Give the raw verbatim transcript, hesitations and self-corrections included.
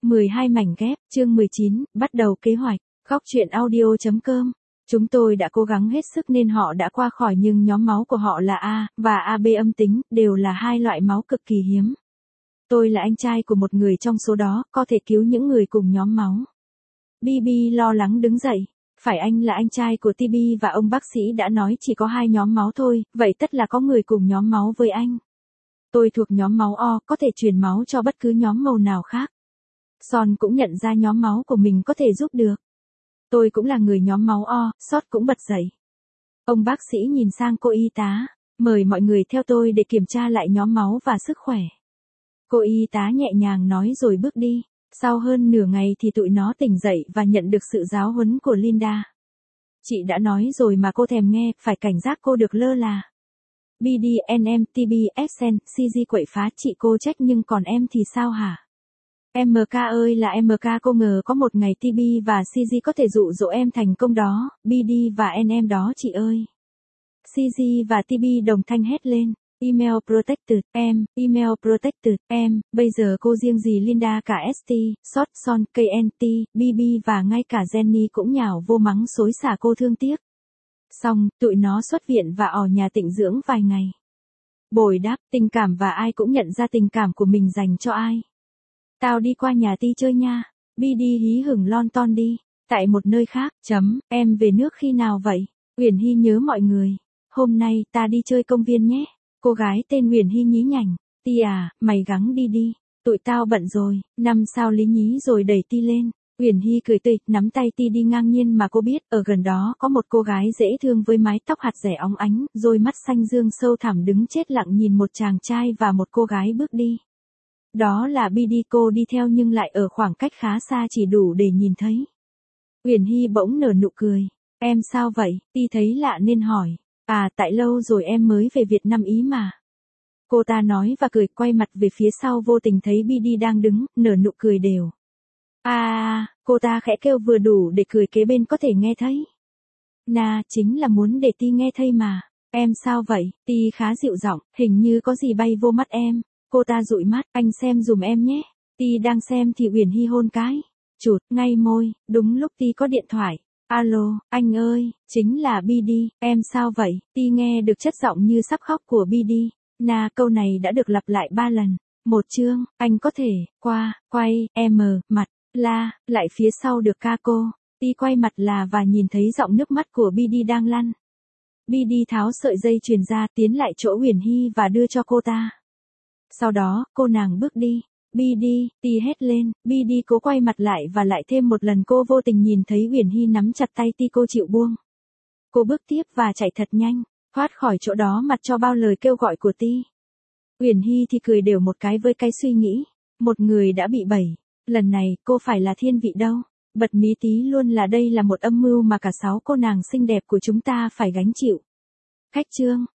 mười hai mảnh ghép, chương mười chín, bắt đầu kế hoạch. Góc truyện audio.com. Chúng tôi đã cố gắng hết sức nên họ đã qua khỏi, nhưng nhóm máu của họ là A và a bê âm tính, đều là hai loại máu cực kỳ hiếm. Tôi là anh trai của một người trong số đó, có thể cứu những người cùng nhóm máu. bê bê lo lắng đứng dậy. Phải, anh là anh trai của tê bê và ông bác sĩ đã nói chỉ có hai nhóm máu thôi, vậy tất là có người cùng nhóm máu với anh. Tôi thuộc nhóm máu O, có thể truyền máu cho bất cứ nhóm màu nào khác. Son cũng nhận ra nhóm máu của mình có thể giúp được. Tôi cũng là người nhóm máu O, Sót cũng bật dậy. Ông bác sĩ nhìn sang cô y tá, mời mọi người theo tôi để kiểm tra lại nhóm máu và sức khỏe. Cô y tá nhẹ nhàng nói rồi bước đi. Sau hơn nửa ngày thì tụi nó tỉnh dậy và nhận được sự giáo huấn của Linda. Chị đã nói rồi mà cô thèm nghe, phải cảnh giác cô được lơ là. bê đê, en em, tê bê, ét en, xê giê quậy phá chị cô trách, nhưng còn em thì sao hả? em ca ơi là em ca, cô ngờ có một ngày tê bê và xê giê có thể dụ dỗ em thành công đó, bê đê và en em đó chị ơi. xê giê và tê bê đồng thanh hét lên. Email protected, em, email protected, em, bây giờ cô riêng gì Linda cả ét tê, Sót, Son, ca en tê, bê bê và ngay cả Jenny cũng nhào vô mắng xối xả cô thương tiếc. Xong, tụi nó xuất viện và ở nhà tịnh dưỡng vài ngày. Bồi đáp, tình cảm, và ai cũng nhận ra tình cảm của mình dành cho ai. Tao đi qua nhà Ti chơi nha. bê đê hí hửng lon ton đi. Tại một nơi khác, chấm, em về nước khi nào vậy? Uyển Hy nhớ mọi người. Hôm nay, ta đi chơi công viên nhé. Cô gái tên Uyển Hy nhí nhảnh. Ti à, mày gắng đi đi. Tụi tao bận rồi. Năm sao lý nhí rồi đẩy Ti lên. Uyển Hy cười tươi, nắm tay Ti đi ngang nhiên, mà cô biết, ở gần đó có một cô gái dễ thương với mái tóc hạt rẻ óng ánh, đôi mắt xanh dương sâu thẳm đứng chết lặng nhìn một chàng trai và một cô gái bước đi. Đó là bê đê, cô đi theo nhưng lại ở khoảng cách khá xa, chỉ đủ để nhìn thấy. Uyển Hy bỗng nở nụ cười. Em sao vậy? Ti thấy lạ nên hỏi. À, tại lâu rồi em mới về Việt Nam ý mà. Cô ta nói và cười, quay mặt về phía sau, vô tình thấy bê đê đang đứng, nở nụ cười đều. À, cô ta khẽ kêu vừa đủ để cười kế bên có thể nghe thấy. Nà, chính là muốn để Ti nghe thấy mà. Em sao vậy? Ti khá dịu giọng, hình như có gì bay vô mắt em. Cô ta dụi mắt, anh xem dùm em nhé. Ti đang xem thì Uyển Hy hôn cái. Chụt, ngay môi, đúng lúc Ti có điện thoại. Alo, anh ơi, chính là bê đê, em sao vậy? Ti nghe được chất giọng như sắp khóc của bê đê. Nà, câu này đã được lặp lại ba lần. Một chương, anh có thể, qua, quay, em, mặt, la, lại phía sau được ca cô. Ti quay mặt là và nhìn thấy giọng nước mắt của bê đê đang lăn. bê đê tháo sợi dây chuyền ra, tiến lại chỗ Uyển Hy và đưa cho cô ta. Sau đó, cô nàng bước đi. bê đê, Ti hét lên, bê đê cố quay mặt lại và lại thêm một lần cô vô tình nhìn thấy Uyển Hy nắm chặt tay Ti, cô chịu buông. Cô bước tiếp và chạy thật nhanh, thoát khỏi chỗ đó mặt cho bao lời kêu gọi của Ti. Uyển Hy thì cười đều một cái với cái suy nghĩ, một người đã bị bẩy, lần này cô phải là thiên vị đâu. Bật mí tí luôn là đây là một âm mưu mà cả sáu cô nàng xinh đẹp của chúng ta phải gánh chịu. Khách chương.